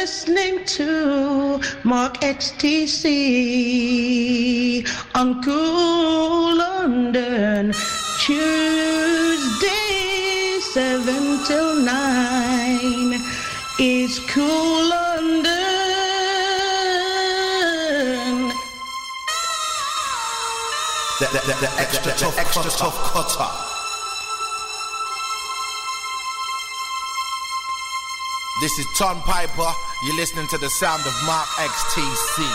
listening to Mark XTC on Cool London, Tuesday 7 till 9. It's Cool London. The extra tough cutter. This is Ton Piper. You're listening to the sound of Mark XTC.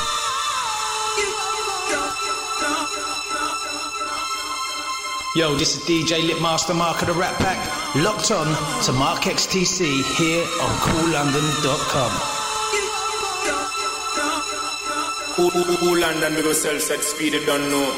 Yo, this is DJ Litmaster Mark of the Rat Pack. Locked on to Mark XTC here on CoolLondon.com. Cool London, we go sell sex speed, you don't know.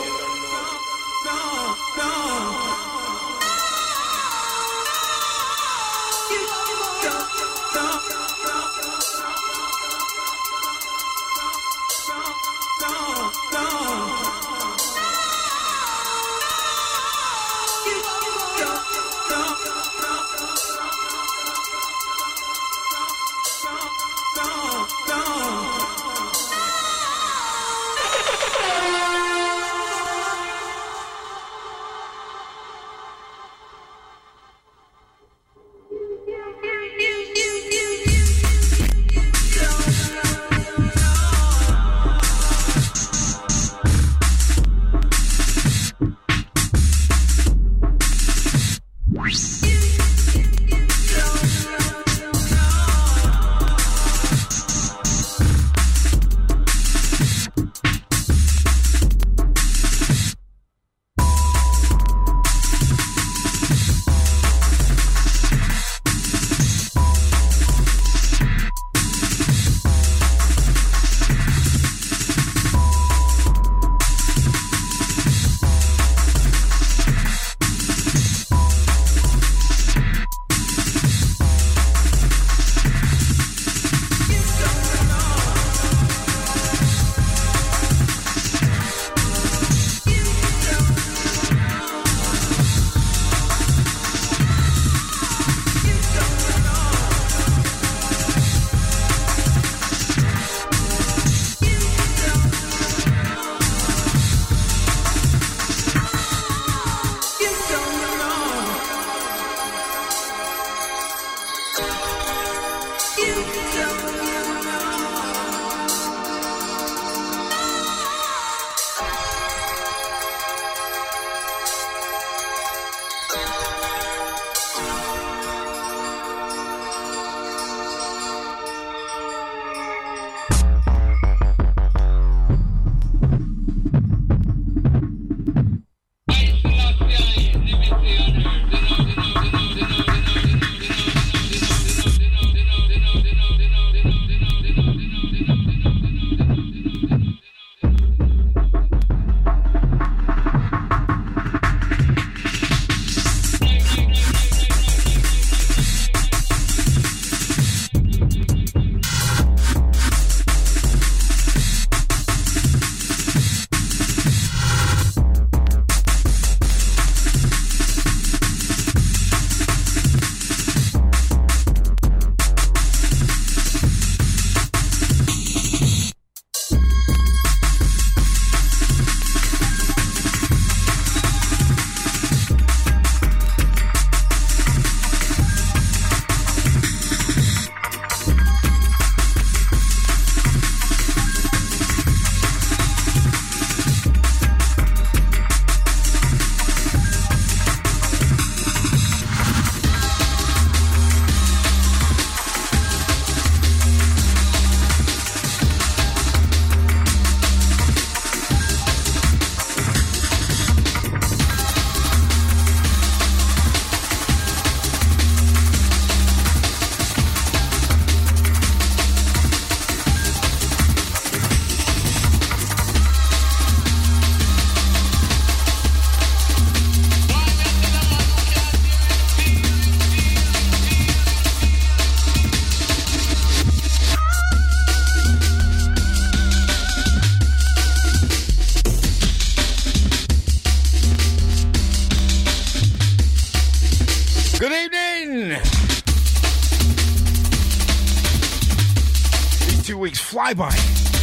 2 weeks fly by.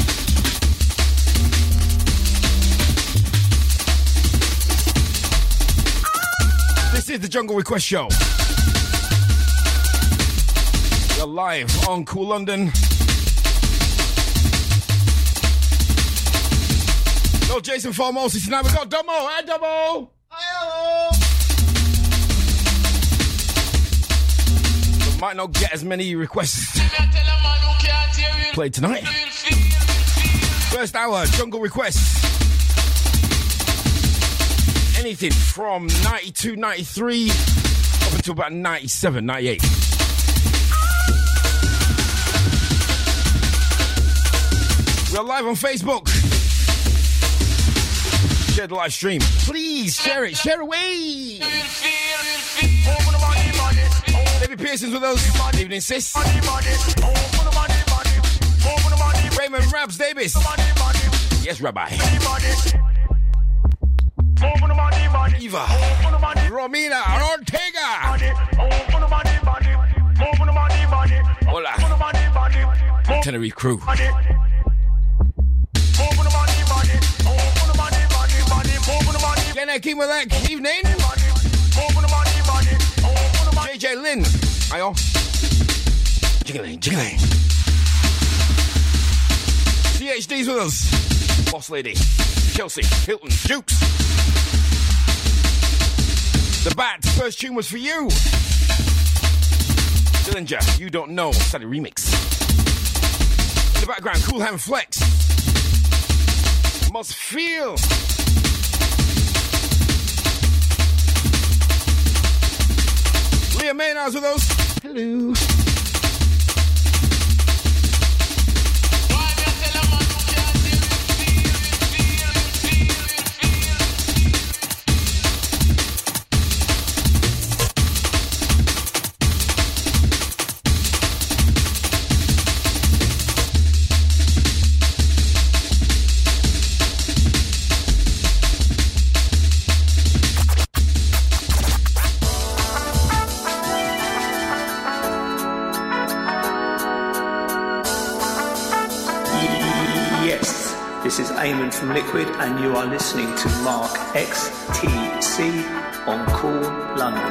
This is the Jungle Request Show. We're live on Cool London. Yo, Jason Formosi, tonight we got Dumbo. Hi, Dumbo. Hello. Might not get as many requests played tonight. First hour, Jungle Requests. Anything from 92, 93 up until about 97, 98. We're live on Facebook. Share the live stream. Please share it. Share away. David Pearson's with us. Good evening, sis. Raymond Rabs Davis. Yes, Rabbi. Eva. Romina Ortega. Hola. Tenerife crew. Gena Kimolek, evening. JJ Lynn. Ayo. Jiggling, jiggling. CHD's with us. Boss Lady. Chelsea, Hilton, Jukes. The Bat, first tune was for you. Dillinger, You Don't Know, Sally Remix. In the background, Cool Hand Flex. Must Feel. Leah Maynard's with us. Hello. This is Eamon from Liquid, and you are listening to Mark XTC on Cool London.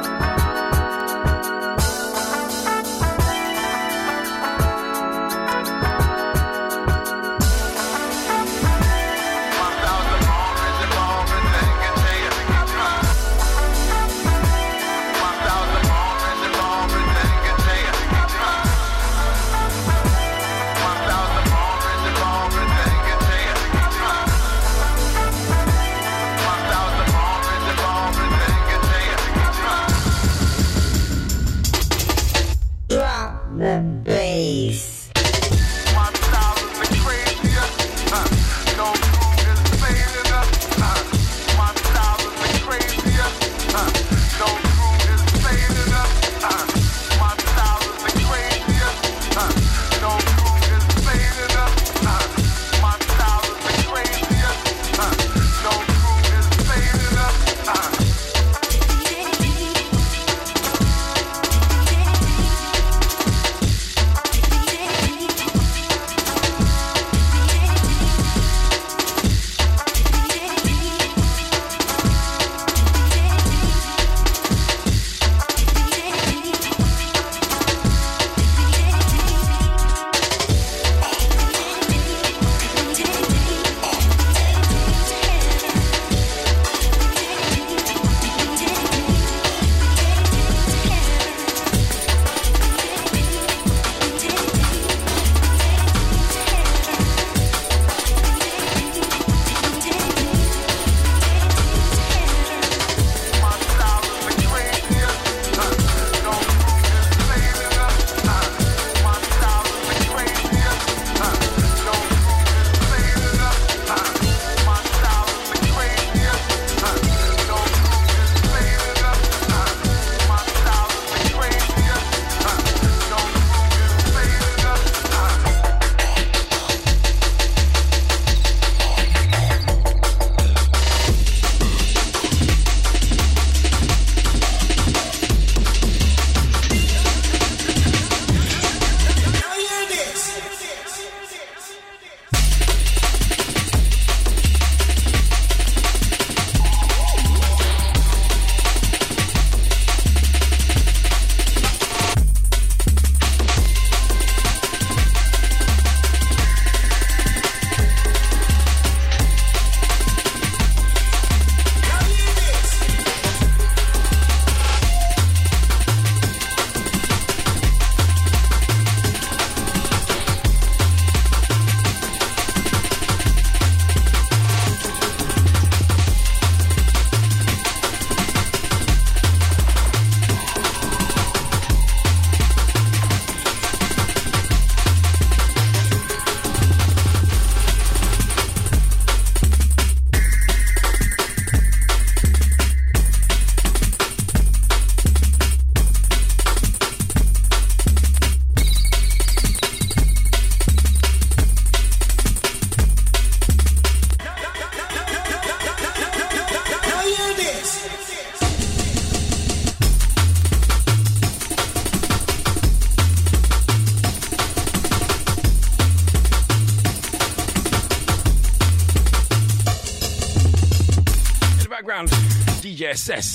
DJ SS.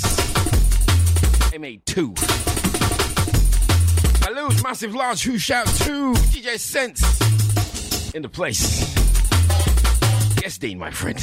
M82. Salute, massive large who shout to DJ Sense in the place. Yes, Dean, my friend.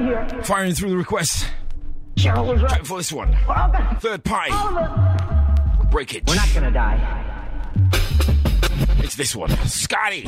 here. Firing through the requests. Cheryl was right. Time for this one. Third Pie. Breakage. We're not gonna die. It's this one. Scotty.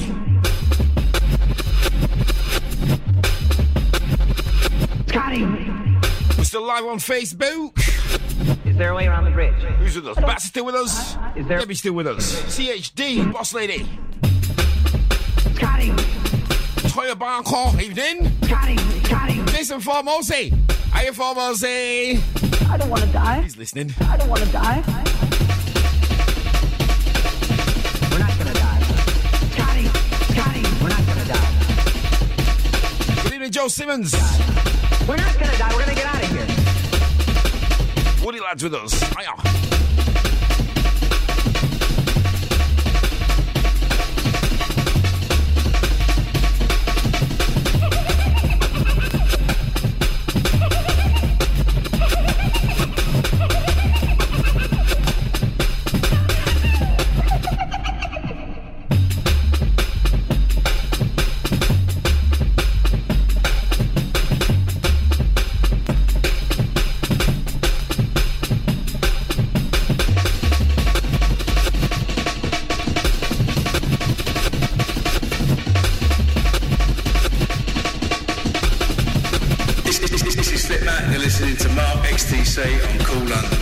Scotty! We're still live on Facebook. Is there a way around the bridge? Who's with us? Bats still with us? Is there... Debbie's still with us. CHD, Boss Lady. Scotty! Toya Barncor, evening. Scotty! Scotty! Jason Formosi. Hiya, Formosi. I don't want to die. He's listening. I don't want to die. We're not gonna die. Scotty! Scotty! We're not gonna die. Good evening, Joe Simmons. We're not gonna die. We're gonna get out of here. Woody Lads with us. Hiya. XTC on Cool London.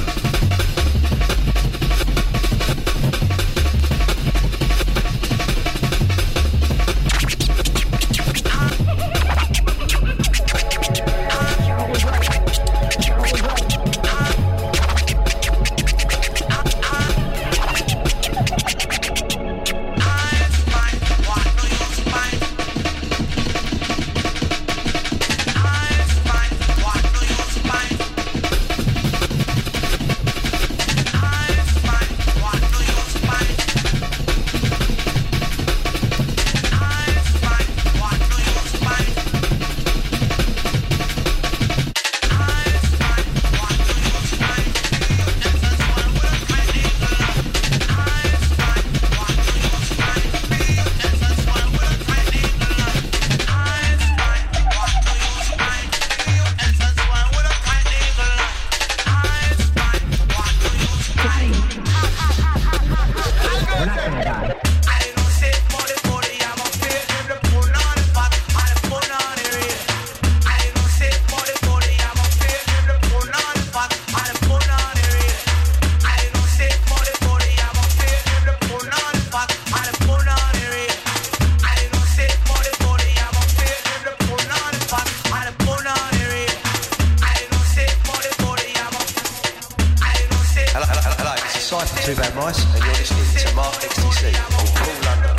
Two Bad Mice, and you're listening to Mark XTC on Cool London.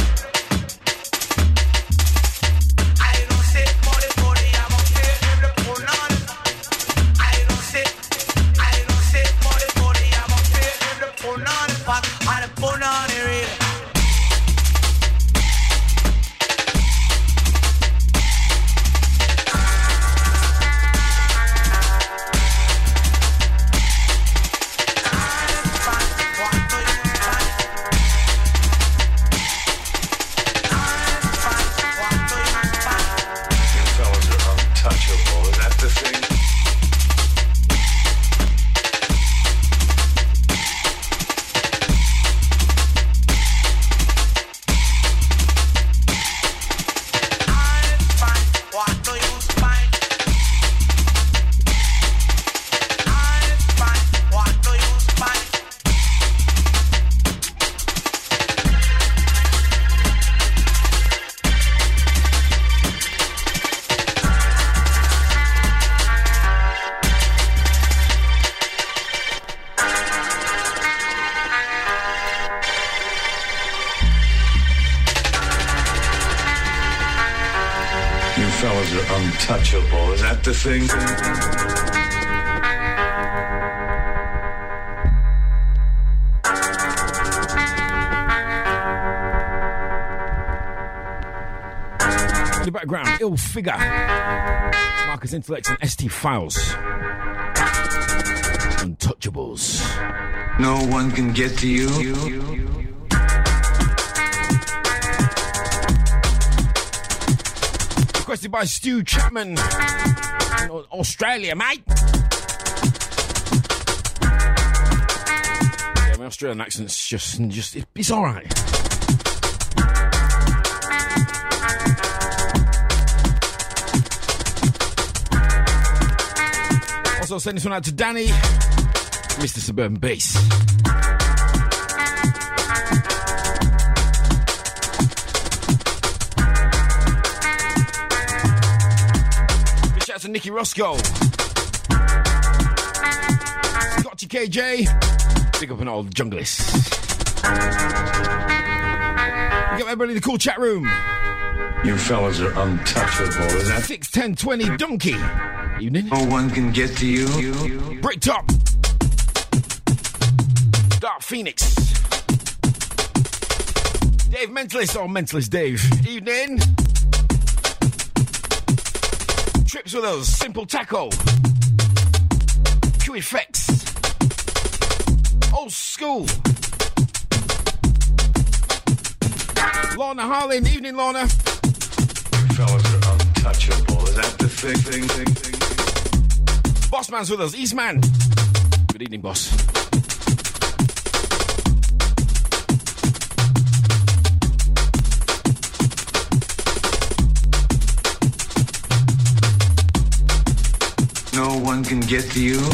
Untouchable, is that the thing? In the background, Ill Figure, Marcus Intellects and ST Files. Untouchables. No one can get to you. requested by Stu Chapman in Australia, mate. Yeah, my Australian accent's just it's all right. Also send this one out to Danny, Mr. Suburban Bass. Big shout out to Nicky Roscoe. Scotty KJ. Big up an old junglist. We got everybody in the cool chat room. You fellas are untouchable, is that? 61020 Donkey. Evening. No one can get to you. Bricktop. Dark Phoenix. Dave Mentalist or Mentalist Dave. Evening. Trips with us. Simple Taco. Q Effects. Old School. Lorna Harlan. Evening, Lorna. You fellas are untouchable, is that the thing? Bossman's with us. Eastman. Good evening, boss. No one can get to you.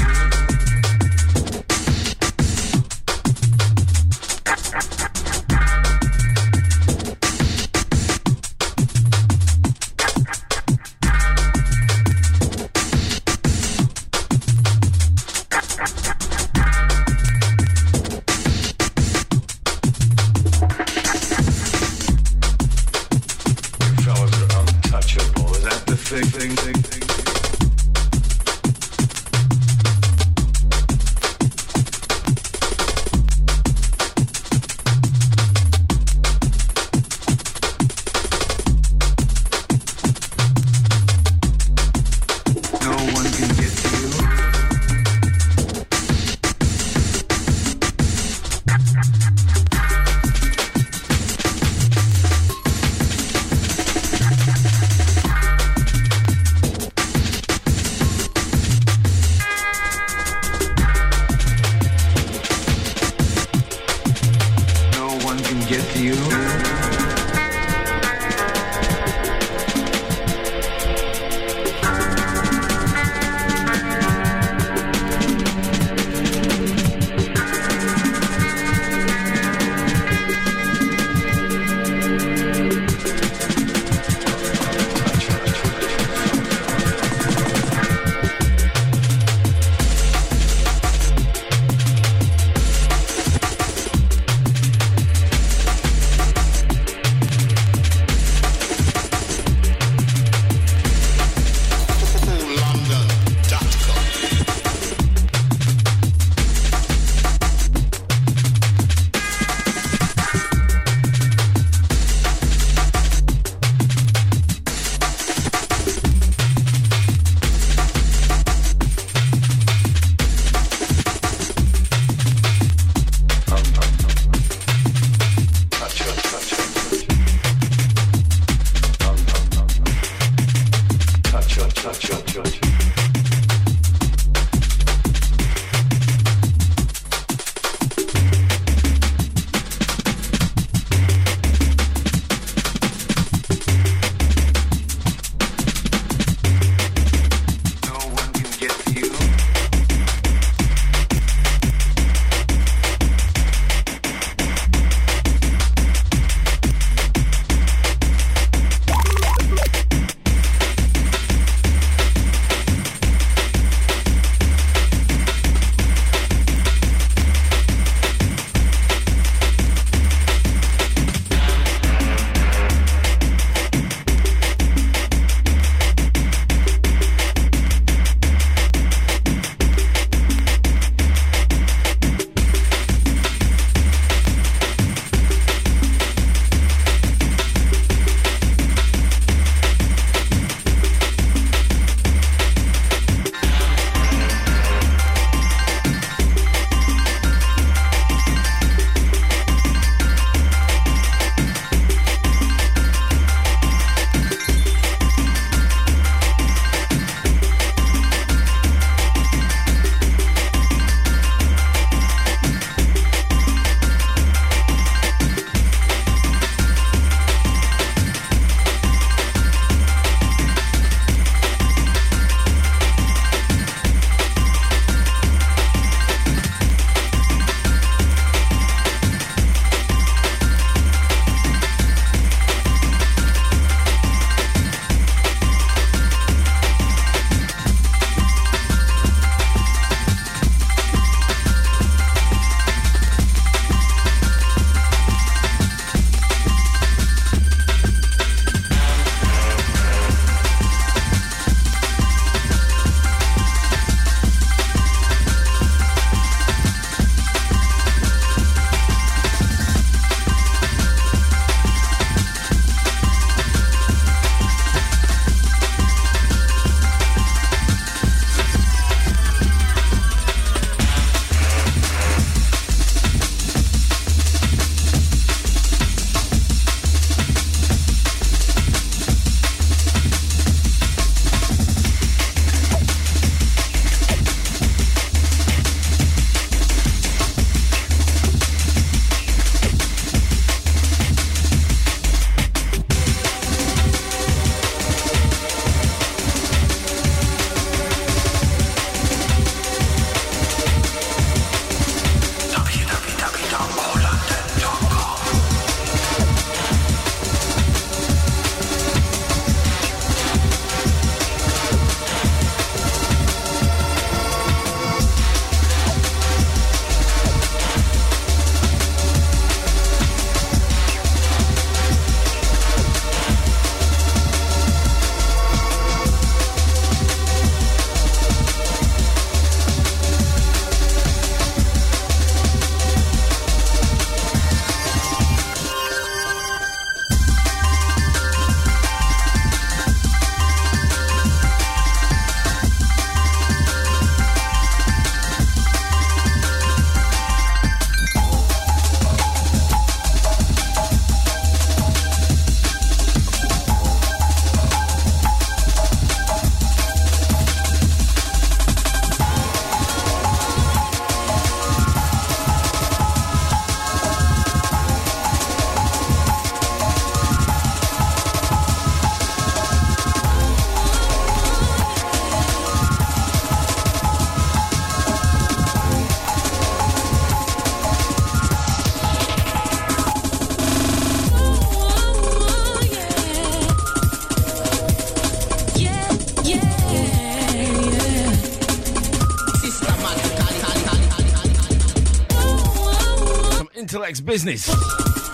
Complex Business. I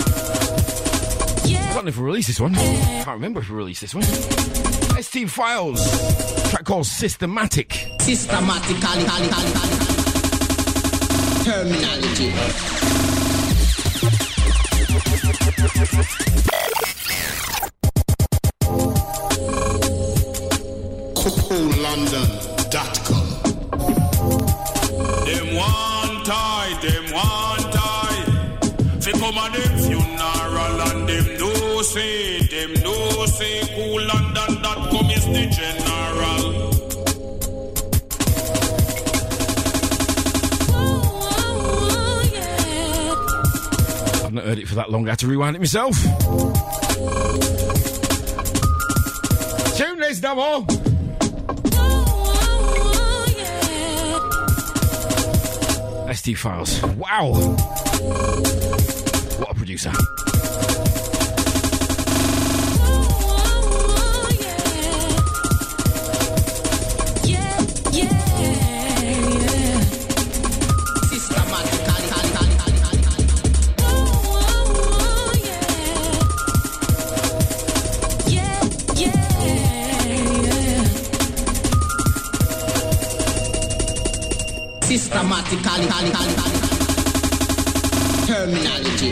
don't know if we released this one. Can't remember if we released this one. ST Files. Track called Systematic. Systematically. Terminology. CoolLondon.com. Them one tie. Fi come at them funeral and them no say CoolLondon.com is the general. I've not heard it for that long. I had to rewind it myself. Tune this, double. ST Files. Wow. What a producer. Systematically. Terminology.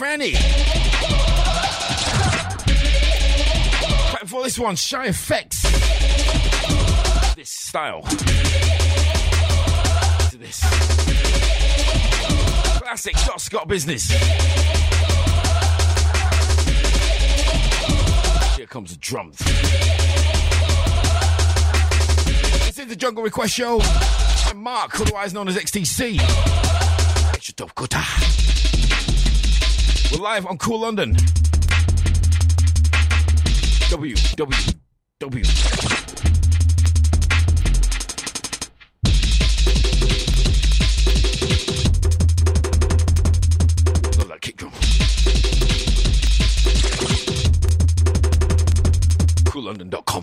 Granny. Right before this one, Shy Effects. This style. To this. Classic Dot Scott Business. Here comes the drums. This is the Jungle Request Show. I'm Mark, otherwise known as XTC. Extra Dope Gutter. We're live on Cool London. www. Love that kick drum. CoolLondon.com.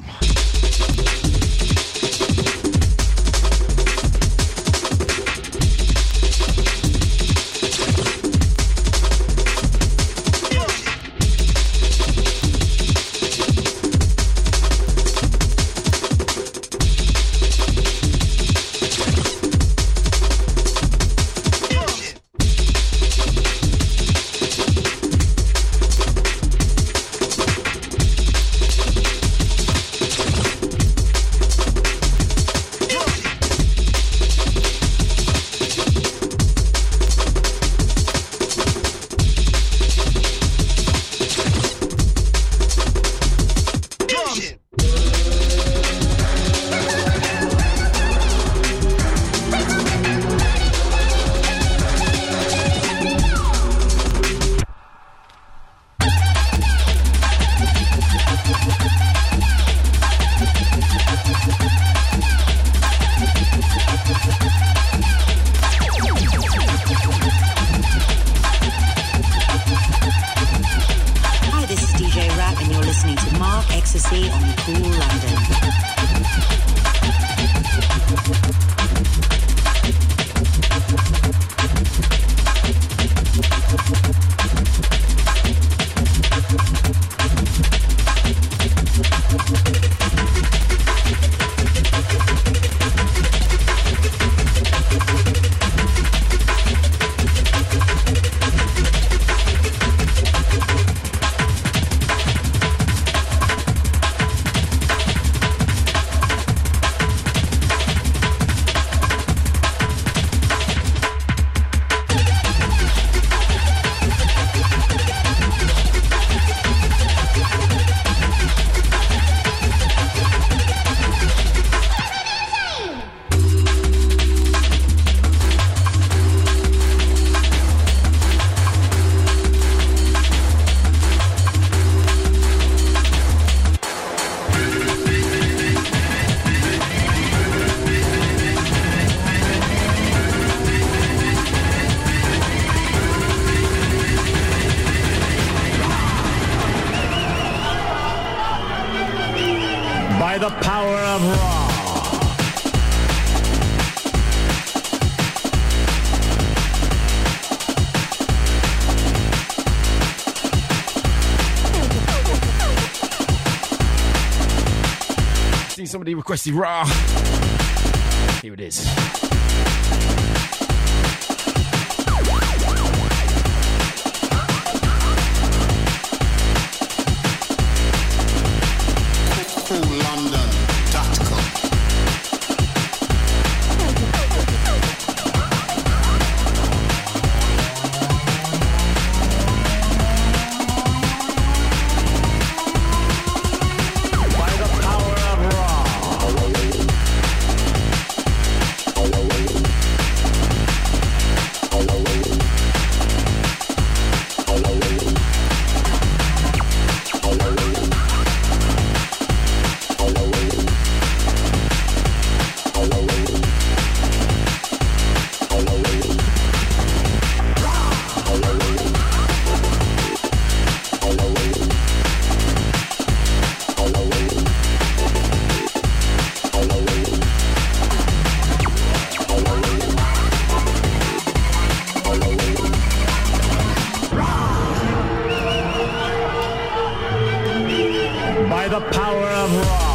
By the power of Ra. See somebody requested Ra. Here it is. By the power of Ra.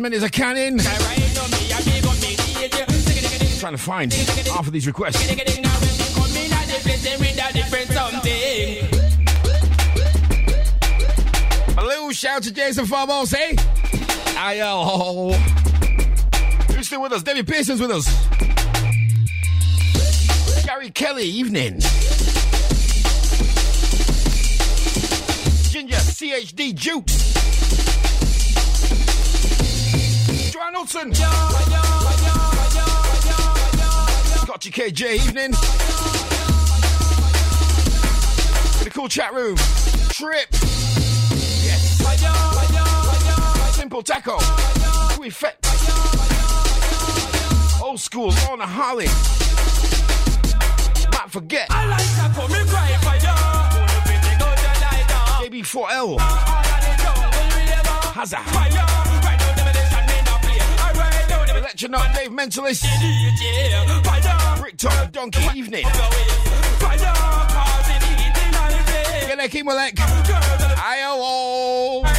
many as I can in. Trying to find half of these requests. A little shout to Jason Farbos, hey? Ayo. Who's still with us? Debbie Pearson's with us. Gary Kelly, evening. Ginger, CHD, Jute. Joanne Hudson. Scotchy KJ, evening. In the cool chat room. Trip. Yes. Simple Taco. We fit. Old school, Lorna Harley. Might forget. I like that for me cry for you. JB4L. Hazard. Let you know, Dave Mentalist. Brick Top, Donkey, evening. Gelek, Imolek. Ayo.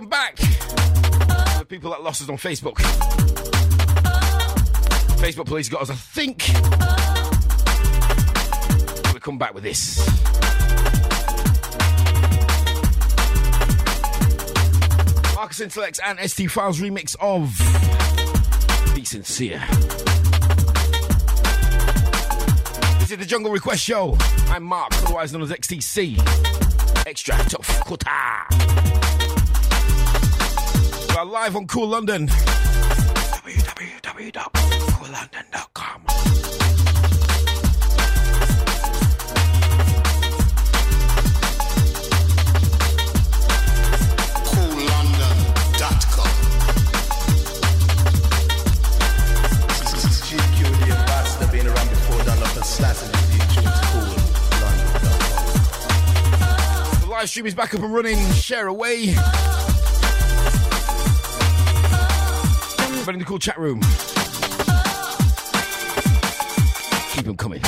back. The people that lost us on Facebook. Facebook police got us, I think. We'll come back with this. Marcus Intellects and ST Files remix of Be Sincere. This is the Jungle Request Show. I'm Mark, otherwise known as XTC. Extra Tough Kota. We are live on Cool London. www.coollondon.com. coollondon.com. This is GQ, the ambassador, been around before, done up and slapping the tunes. Coollondon.com. The live stream is back up and running. Share away. In the cool chat room. Keep them coming.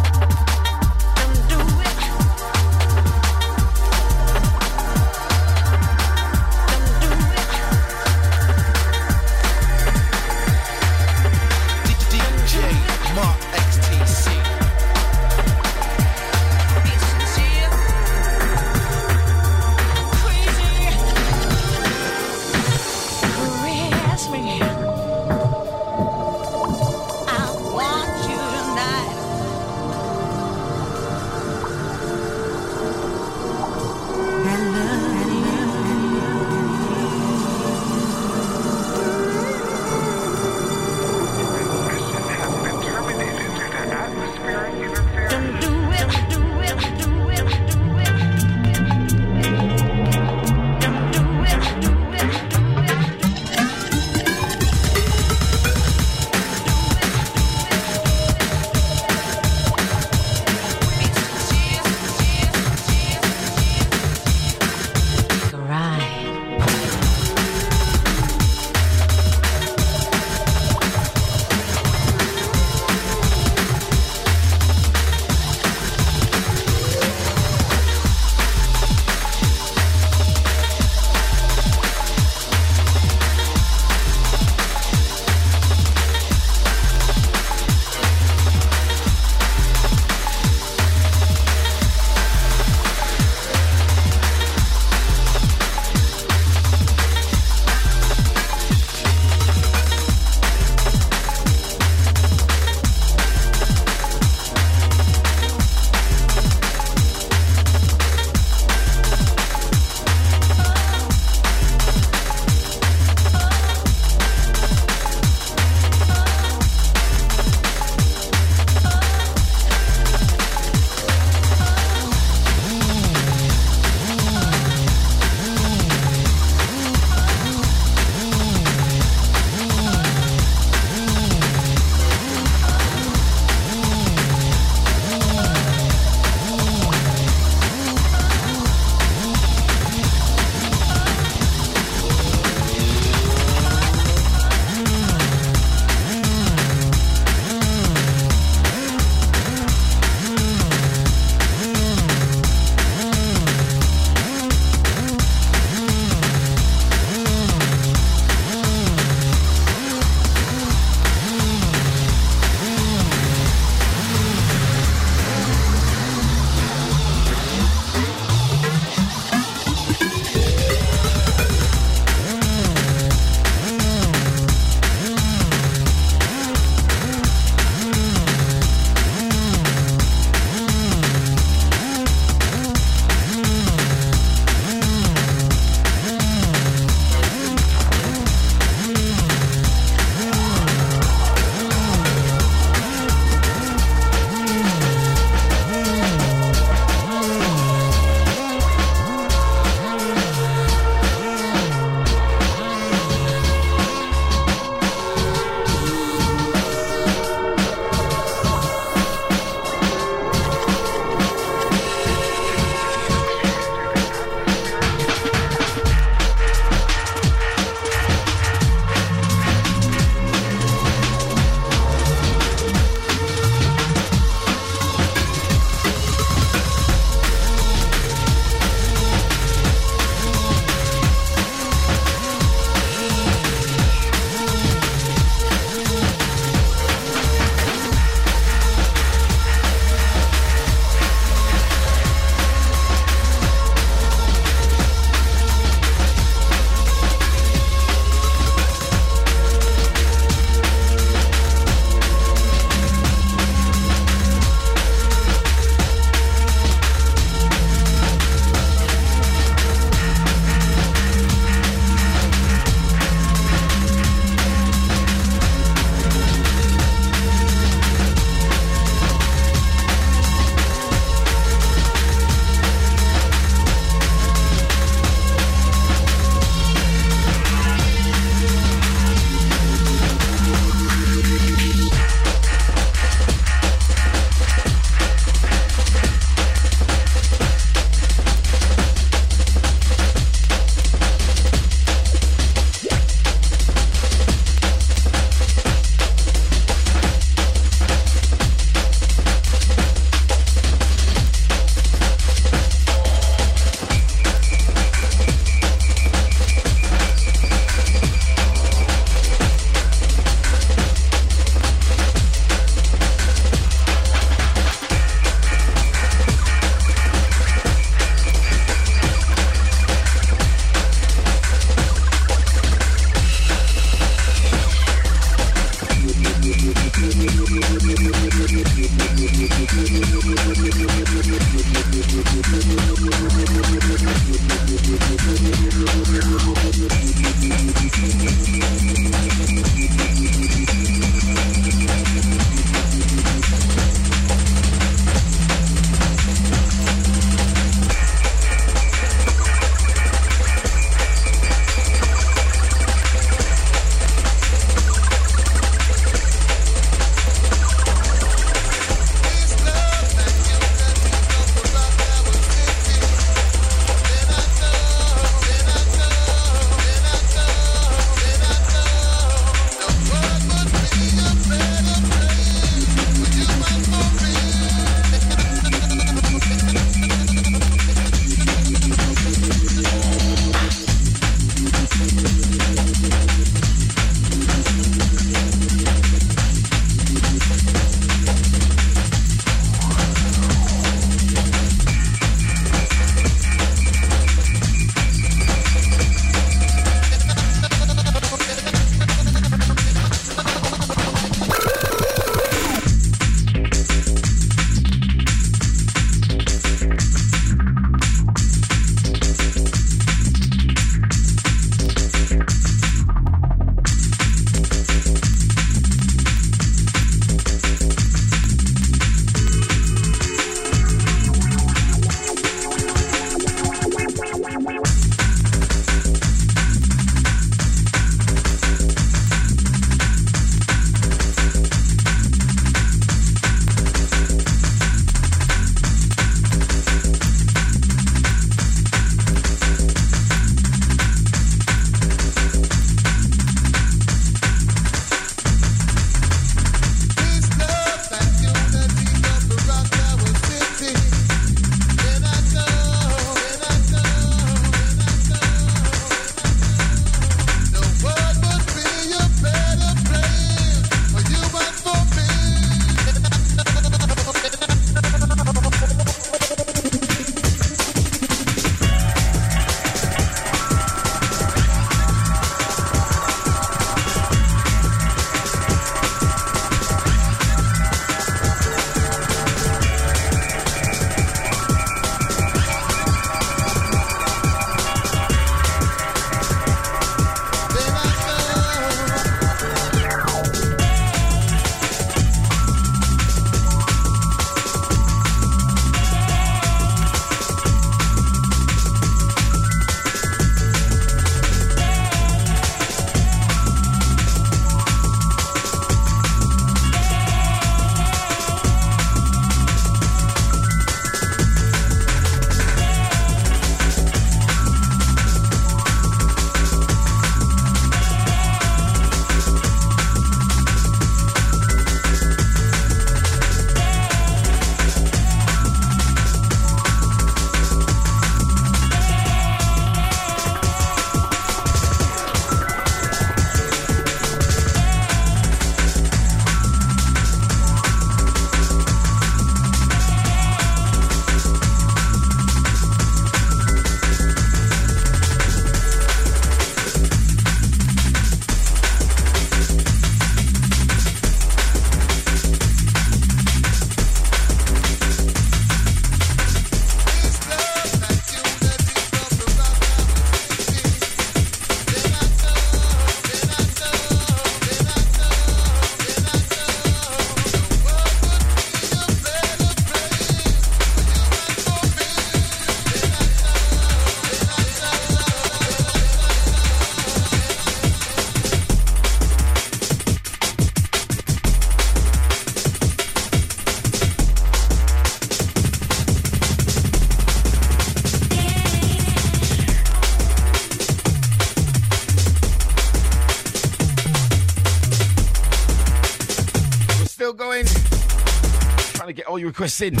to get all your requests in.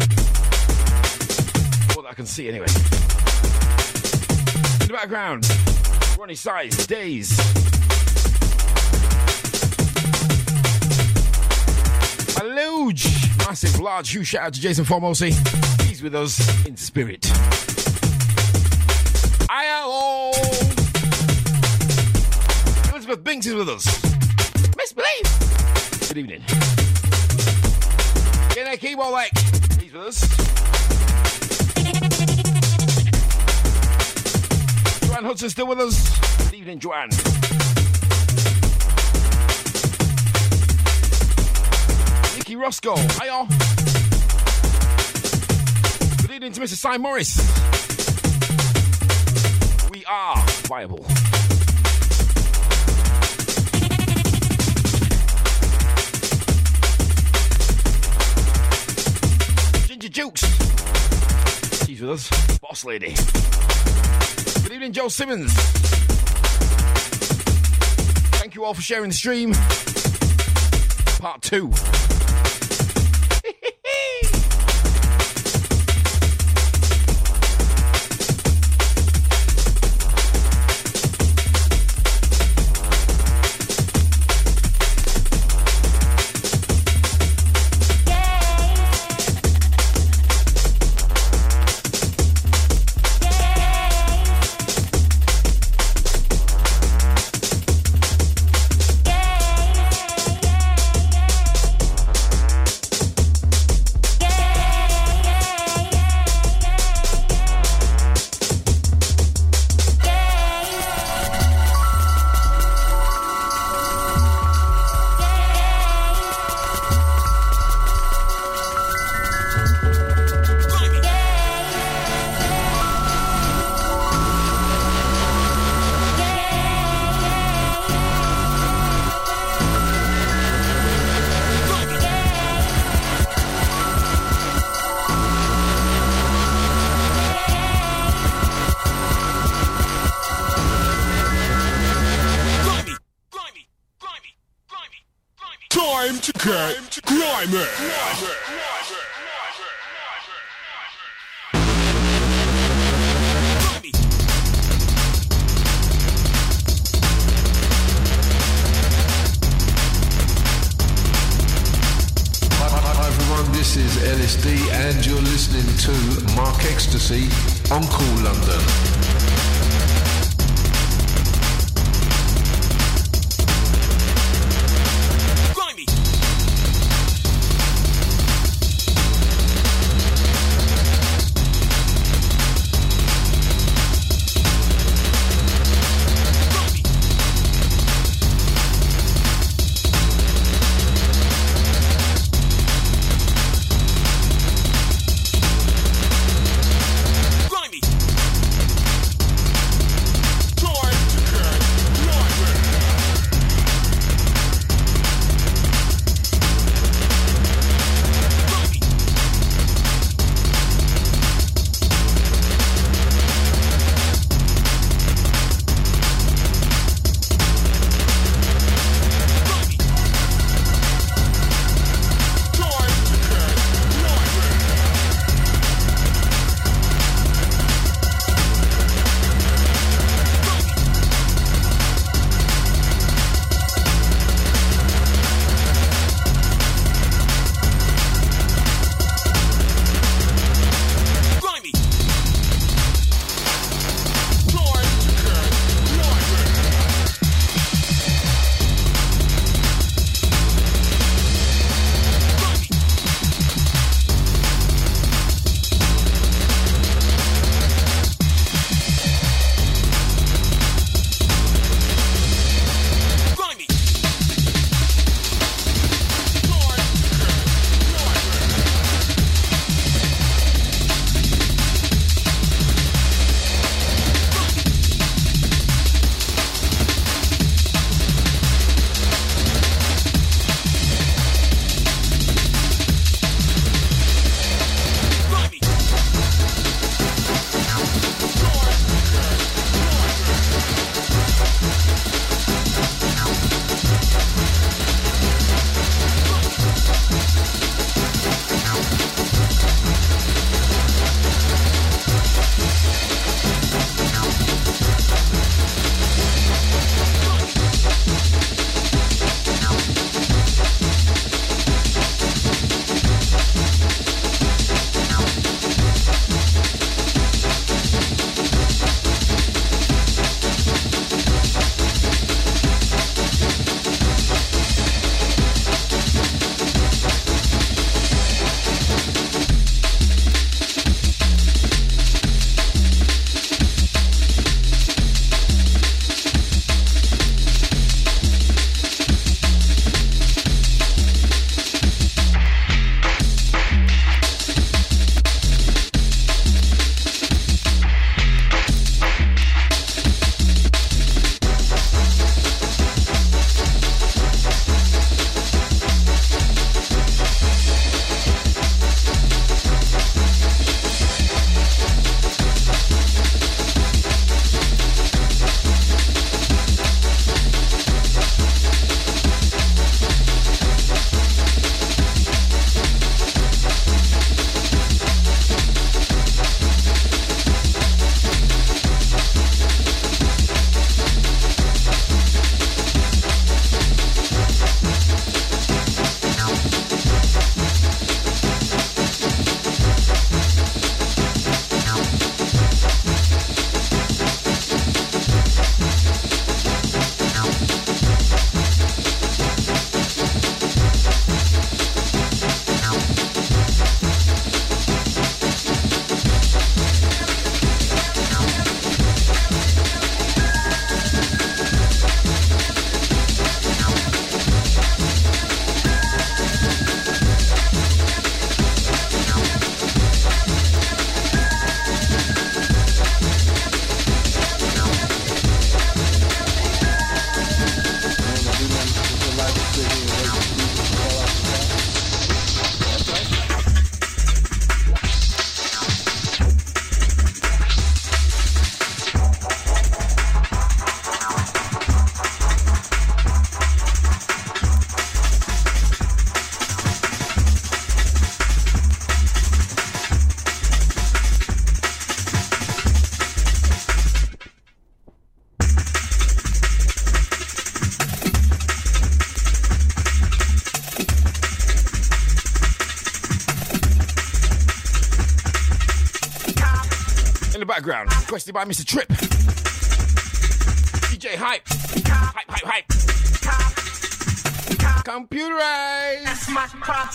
All that I can see, anyway. In the background, Ronnie Size, Days. A luge, massive, large, huge shout out to Jason Formosi. He's with us in spirit. Hi-oh! Elizabeth Binks is with us. Miss Believe! It evening. Get that keyboard like. He's with us. Joanne Hudson still with us. Good evening, Joanne. Nikki Roscoe. Hiya. Good evening to Mr. Cy Morris. We are viable. Ginger Jukes. She's with us. Boss lady. Good evening, Joe Simmons. Thank you all for sharing the stream. Part 2. Time to get grimy. Hi everyone, this is LSD and you're listening to Mark Ecstasy on Cool London. background, requested by Mr. Trip. DJ Hype. Hype. Computerized. That's my problem.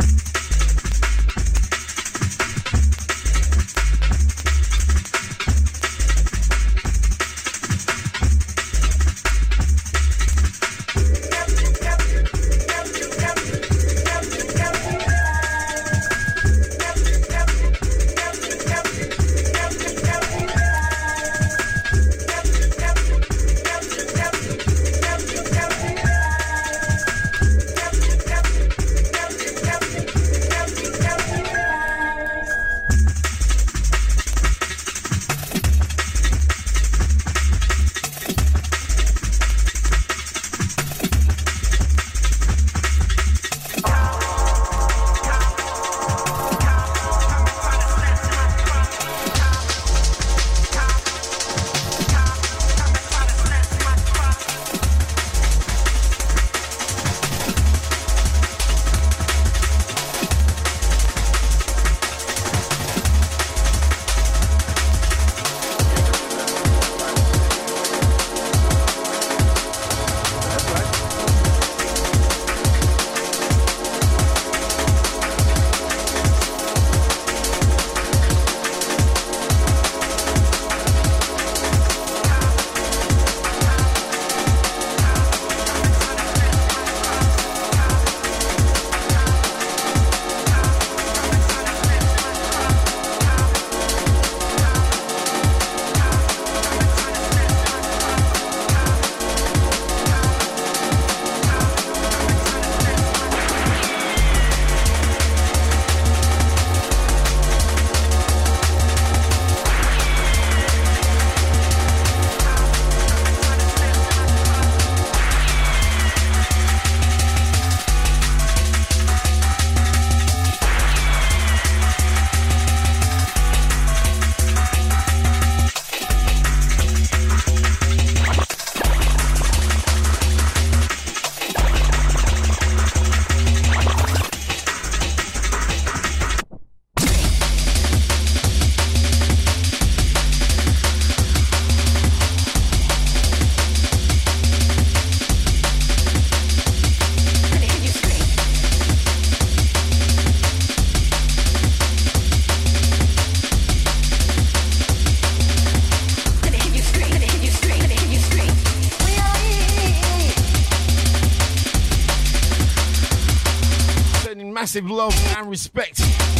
Massive love and respect,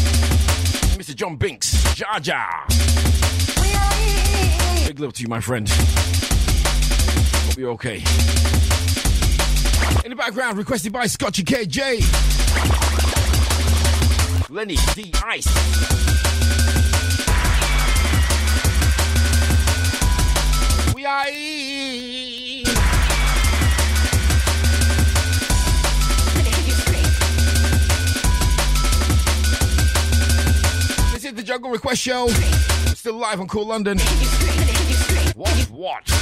Mr. John Binks, Jar Jar. Big love to you, my friend. Hope you're okay. In the background, requested by Scotchy KJ, Lenny D Ice. We are. This is the Jungle Request Show. Still live on Cool London. Watch.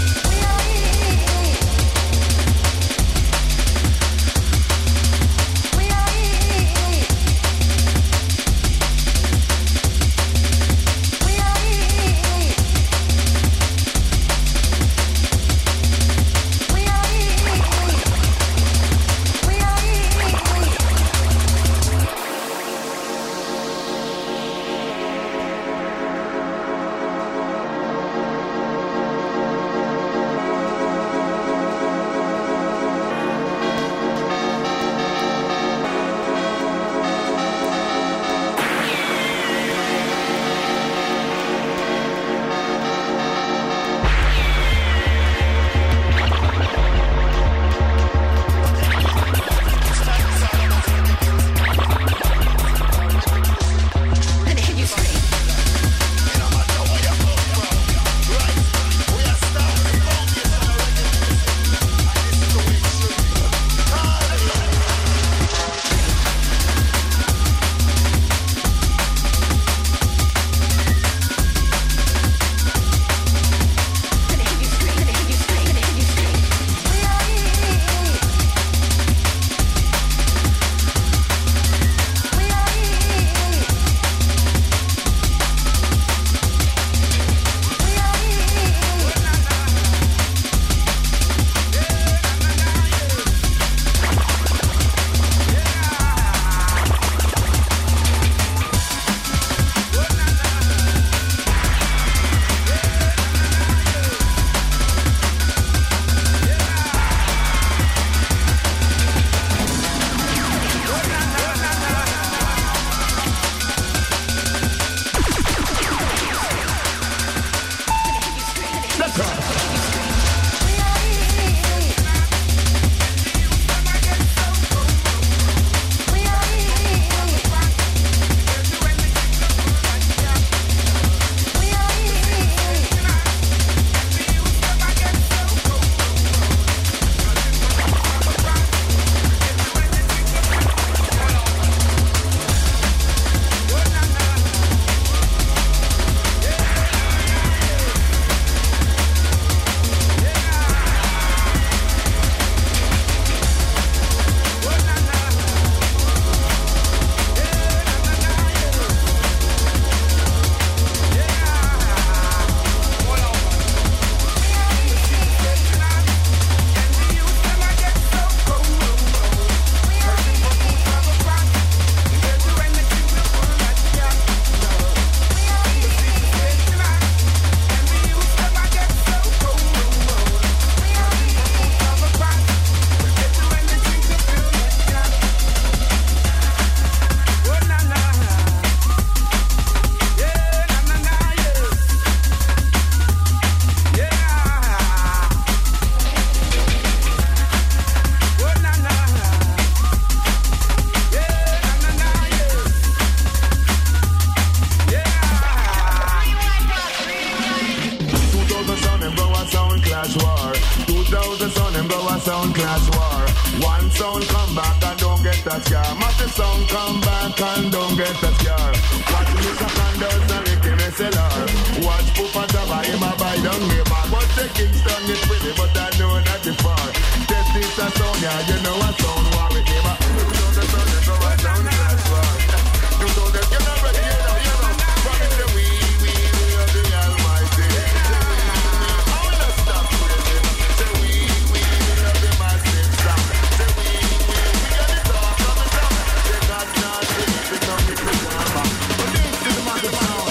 Massive sound come back and don't get a scar. Watch Mr. Condos and Ricky Messelar. Watch Poopa Jabba, him a buy down me back. But the Kingston is pretty, but I know not the far. Test this a sound, yeah, you know a sound war with him. You know the sound, you know a sound that's far. You know that you're not ready, you know. Promise the we of the Almighty. I will not stop praising. Say we of the massive sound. Say we got it all from the top. They got nothing, they don't make me drama. But this is the massive sound.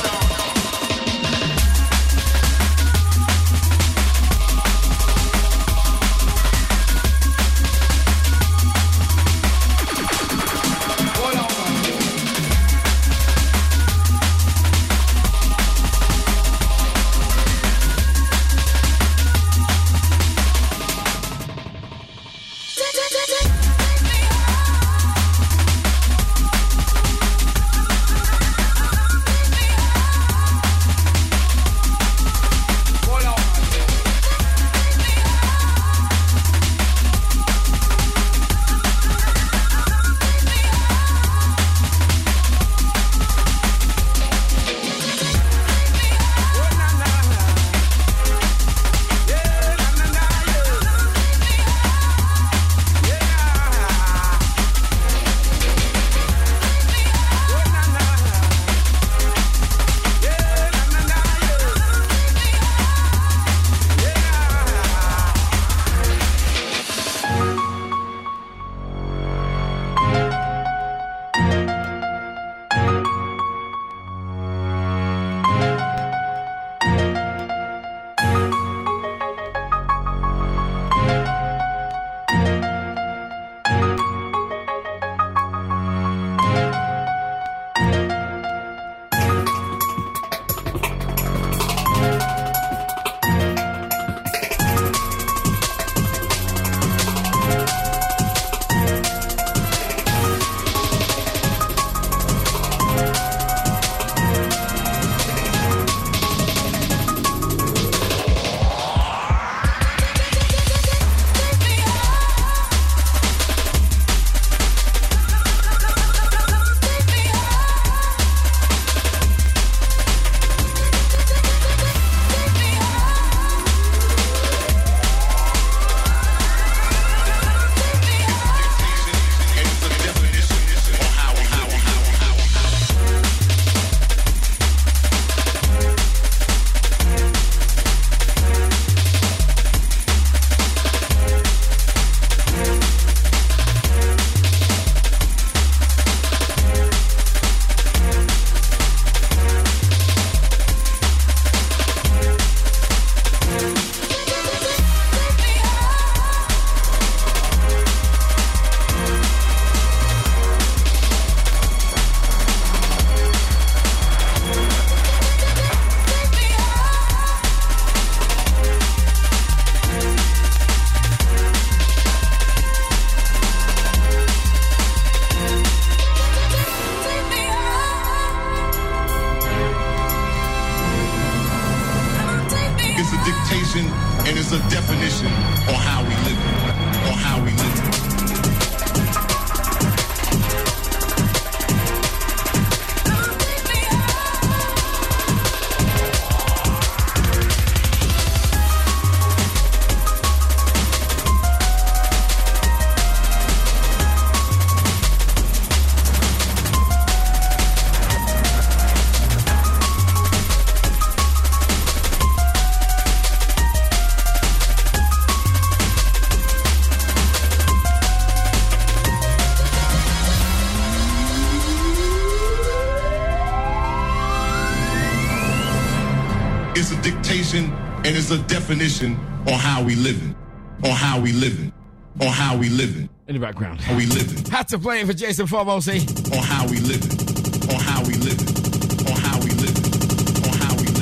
And it's a definition on how we living, on how we living, on how we living. In the background. How we living. Had to play it for Jason Formosi. On how we living, on how we living, on how we living, on how we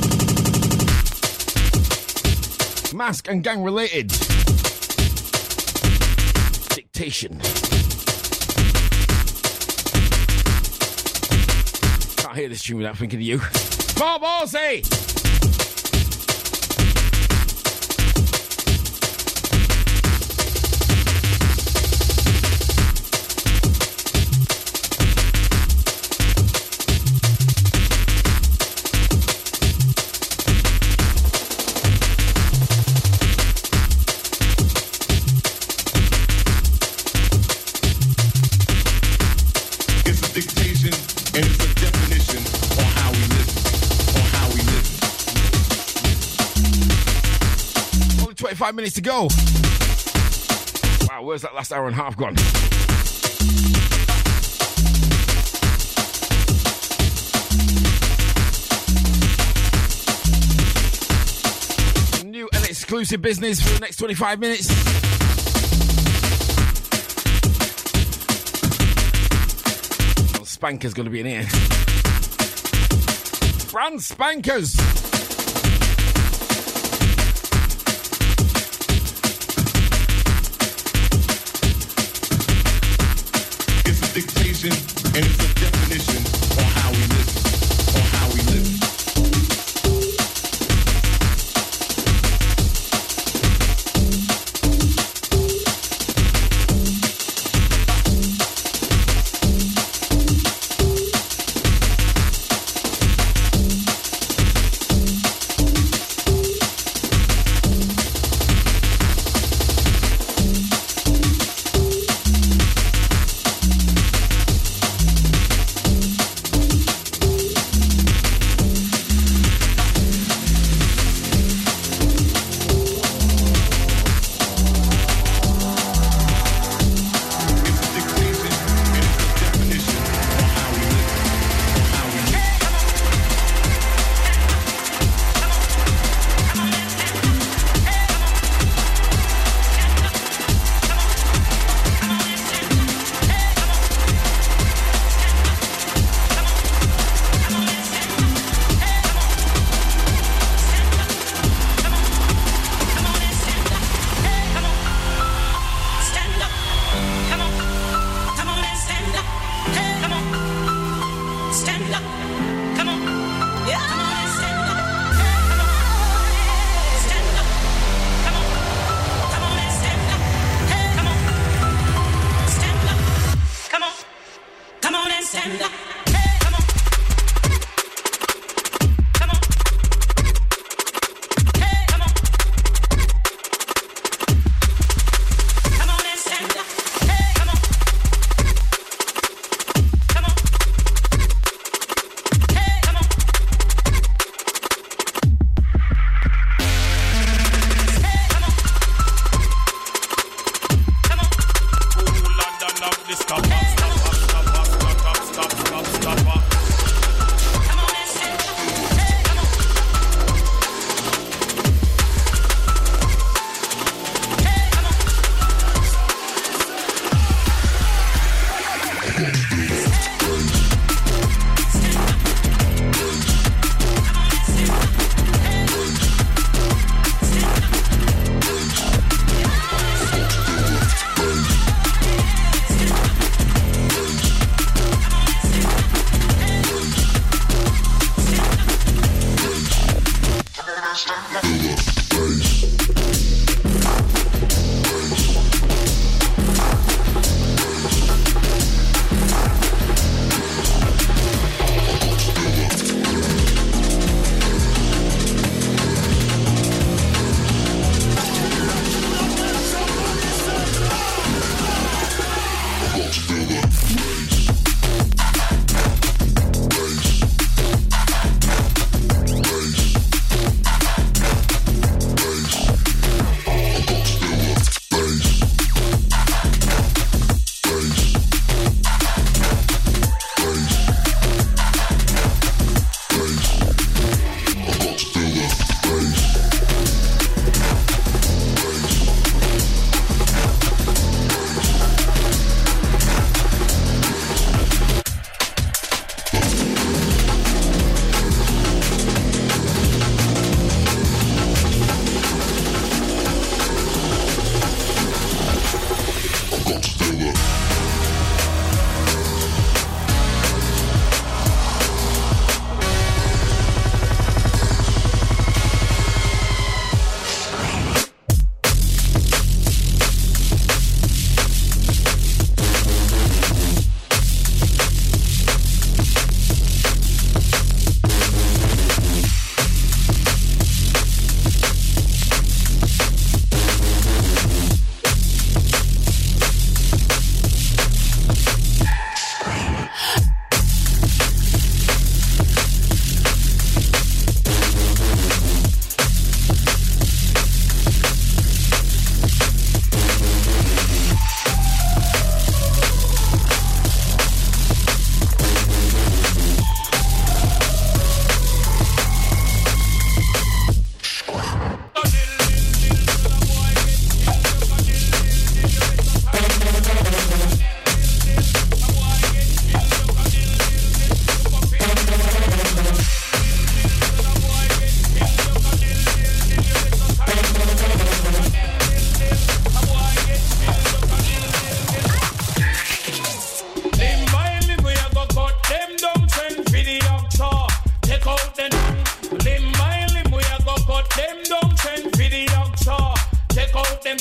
living. Mask and gang related. Dictation. Can't hear this tune without thinking of you. Formosi! dictation and it's a definition on how we live. On how we live. Only 25 minutes to go. Wow, where's that last hour and a half gone? New and exclusive business for the next 25 minutes. Well, Spanker's going to be in here. Brand Spankers. Dictation and it's a definition on how we live. On how we live.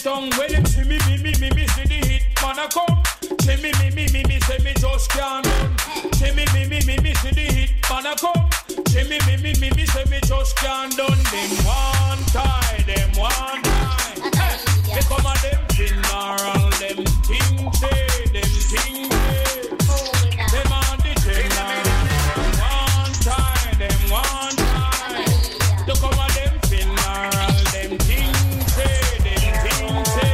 Kingston when them see me, see the hit man a come. See me, say me just can't done. See me, see the hit man a come. See me, say me just can't done. Them one tie, them one tie. They come and them funeral, them things say, them things say. Them on the general, one tie, them one tie. They come and them funeral, them things say, them things say.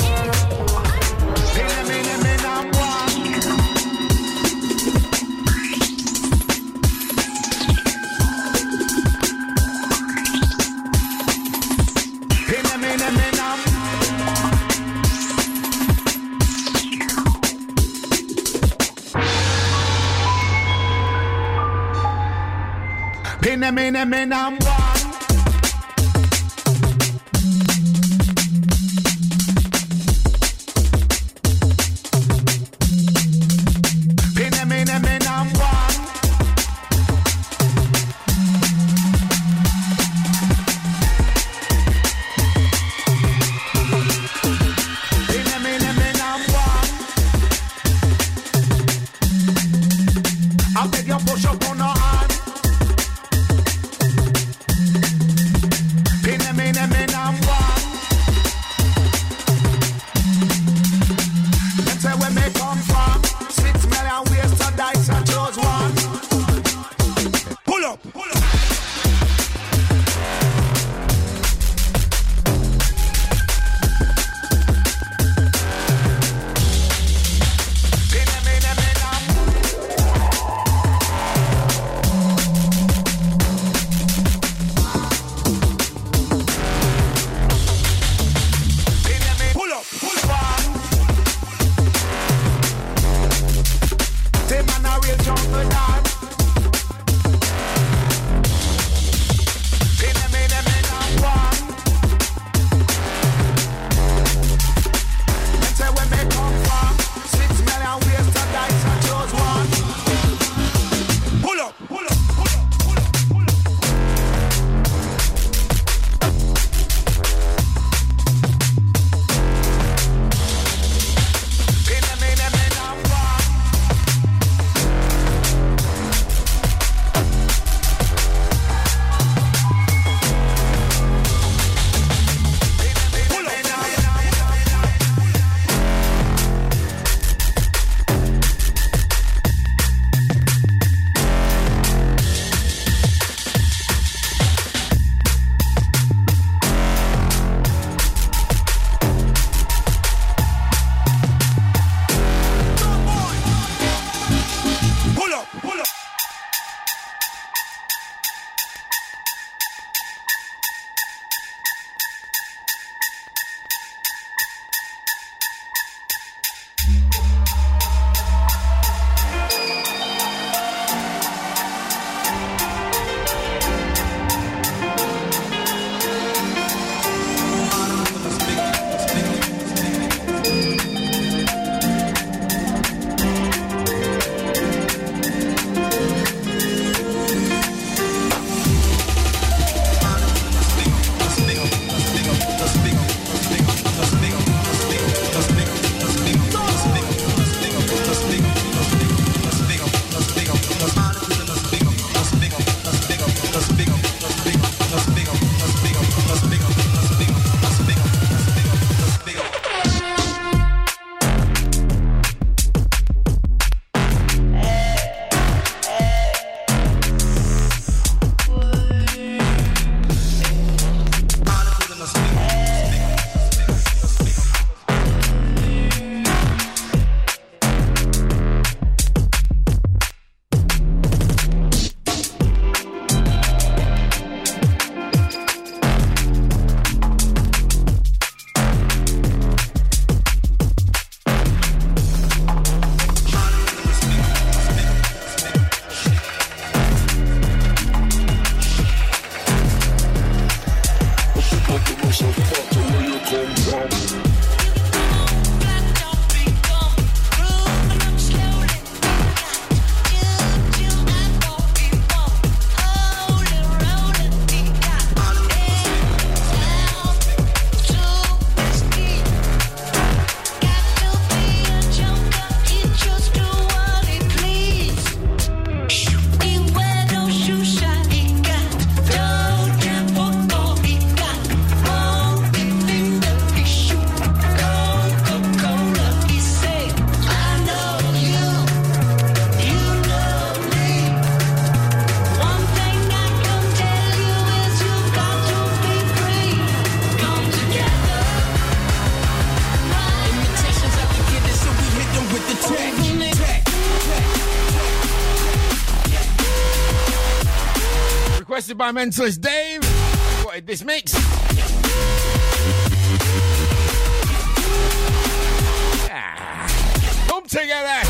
I'm one. I beg you push up on our hand. I'm one. Them say where me come from. 6 million ways to dice, I chose one. Pull up, pull up. Requested by Mentalist Dave. Wanted this mix. Come together.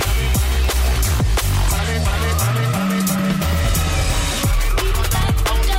People like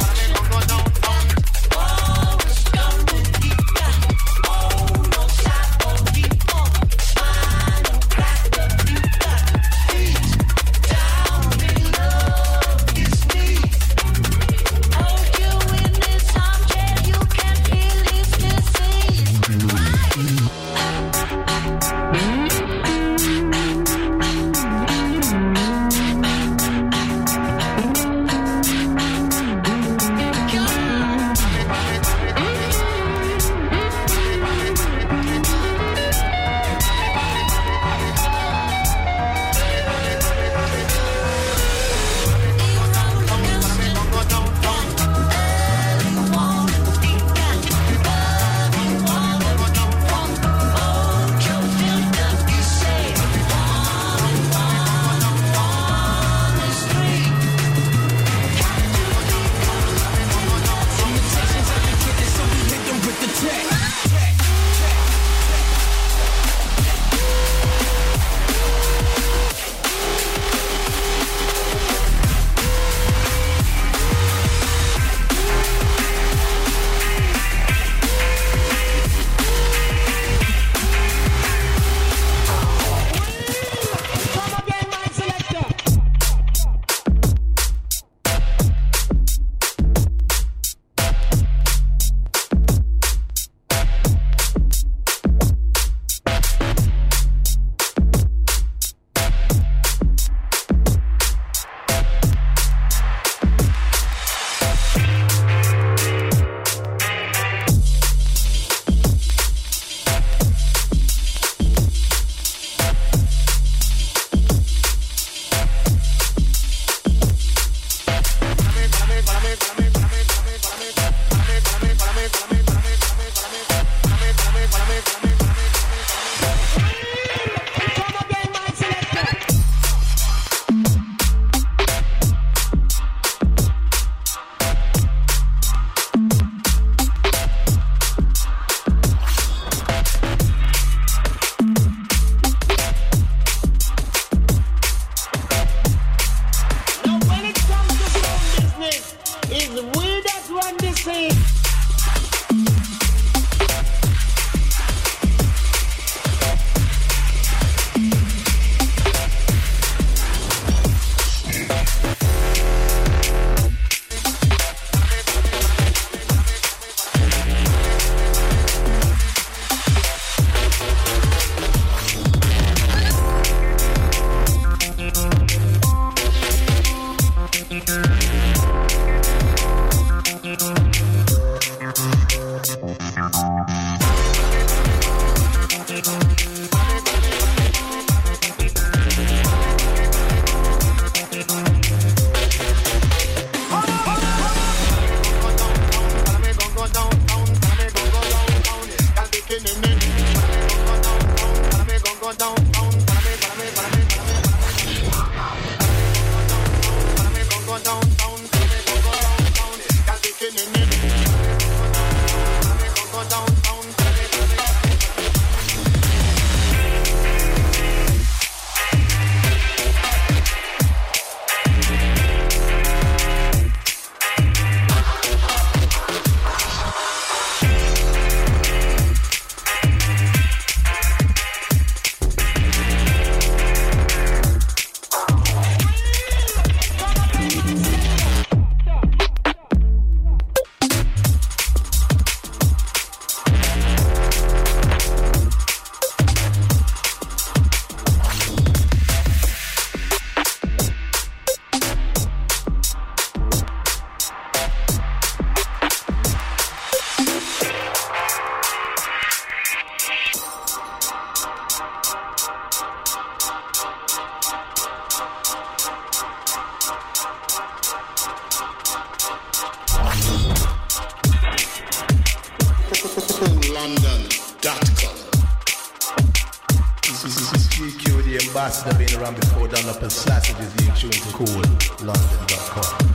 CoolLondon.com. This is GQ, the ambassador, been around before, done up as sausages, you tune to CoolLondon.com.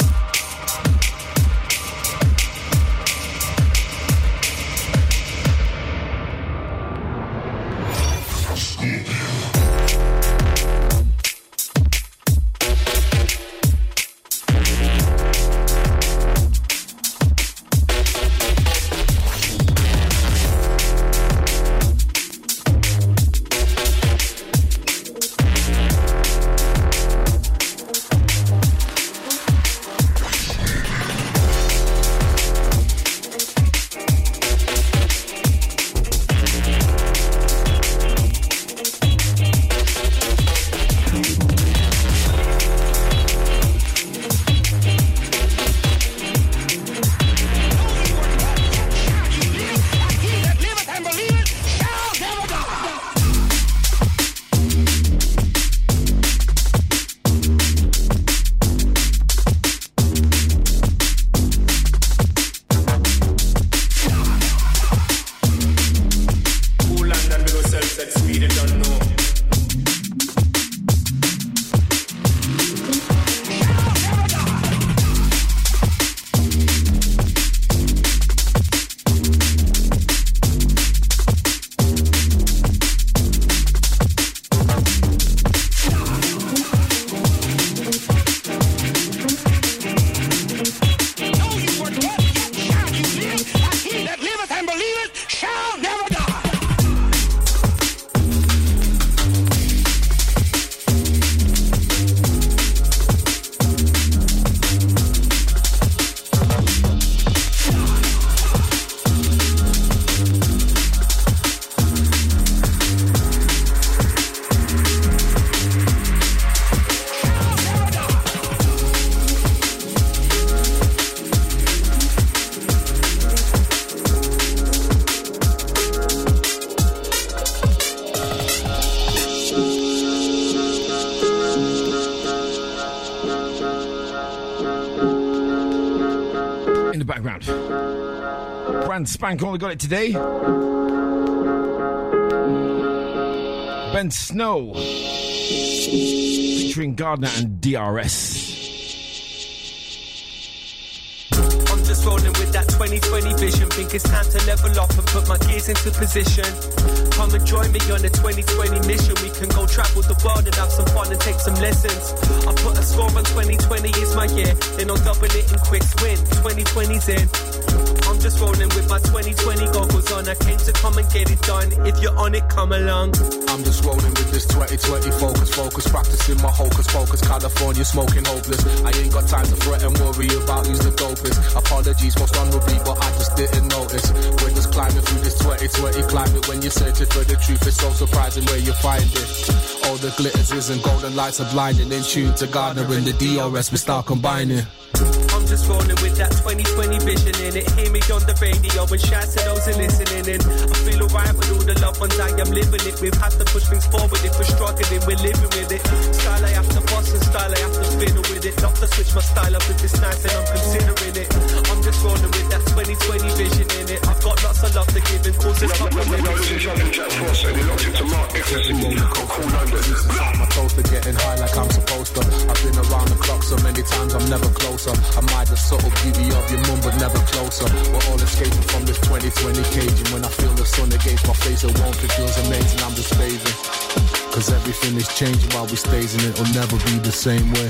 Spank only got it today. Ben Snow featuring Gardner and DRS. I'm just rolling with that 2020 vision. Think it's time to level up and put my gears into position. Come and join me on the 2020 mission. We can go travel the world and have some fun and take some lessons. I put a score on 2020 is my year. Then I'll double it in quick win. 2020's in. I'm just rolling with my 2020 goggles on. I came to come and get it done. If you're on it, come along. I'm just rolling with this 2020 focus, practicing my hocus pocus. California smoking hopeless. I ain't got time to fret and worry about who's the dopest. Apologies most honorably, but I just didn't notice. We're just climbing through this 2020 climate. When you're searching for the truth, it's so surprising where you find it. All the glitters isn't golden lights are blinding. In tune to Gardner and the DRS, we start combining. I'm just rolling with that 2020 vision in it. Hear me on the radio and shout to those who listening in. I feel alright with all the loved ones I am living it with. Have to push things forward if we're struggling, we're living with it. Style I have to boss and style I have to fiddle with it. Not to switch my style up if it's nice and I'm considering it. I'm just rolling with that 2020 vision in it. I've got lots of love to give and cause it's not coming. My toast are getting high like I'm supposed to. I've been around the clock so many times I'm never closer. I might the subtle beauty of your mum but never closer. We're all escaping from this 2020 cage. And when I feel the sun against my face, it won't, it feels amazing, I'm just phasing. Cause everything is changing while we stays and it'll never be the same way.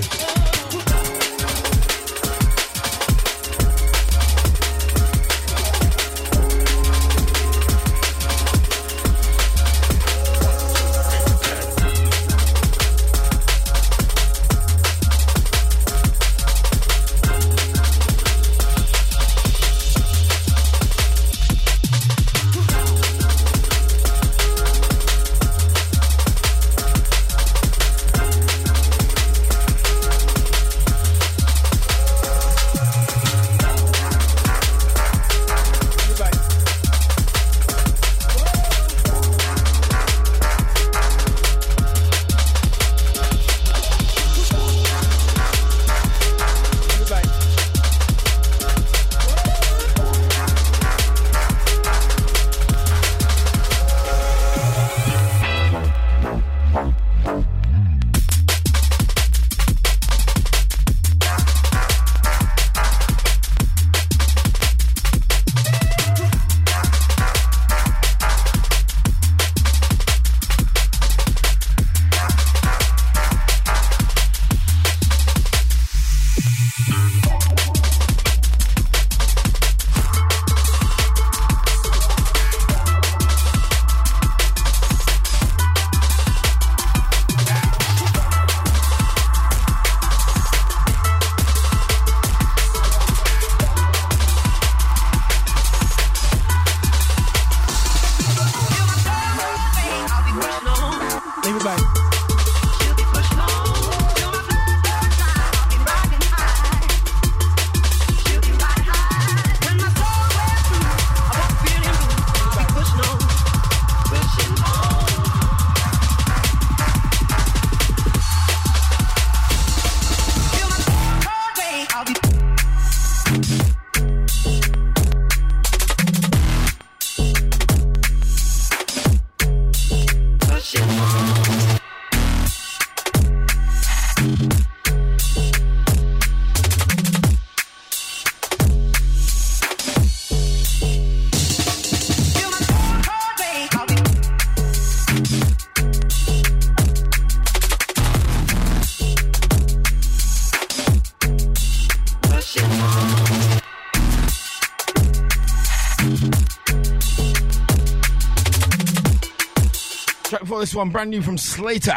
before this one, brand new from Slater.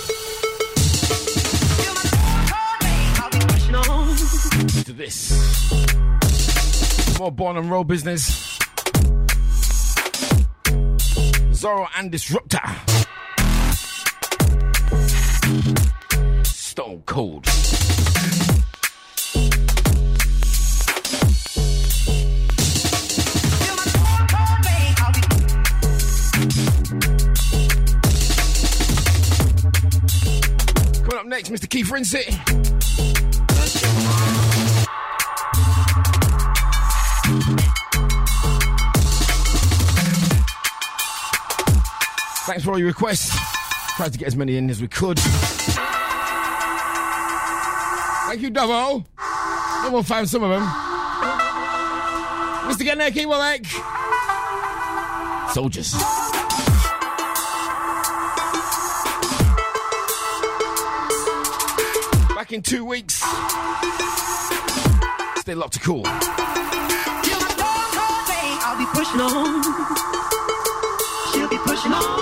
To this. More Born and Roll business. Zorro and Disruptor. Stone Cold. Coming up next, Mr. Keith Rinsett. Thanks for all your requests. Tried to get as many in as we could. Thank you, Dubbo. Dubbo found some of them. Mr. Ganeki, Wallach. Soldiers. Back in 2 weeks. Stay locked to Cool. I'll be pushing on. She'll be pushing on.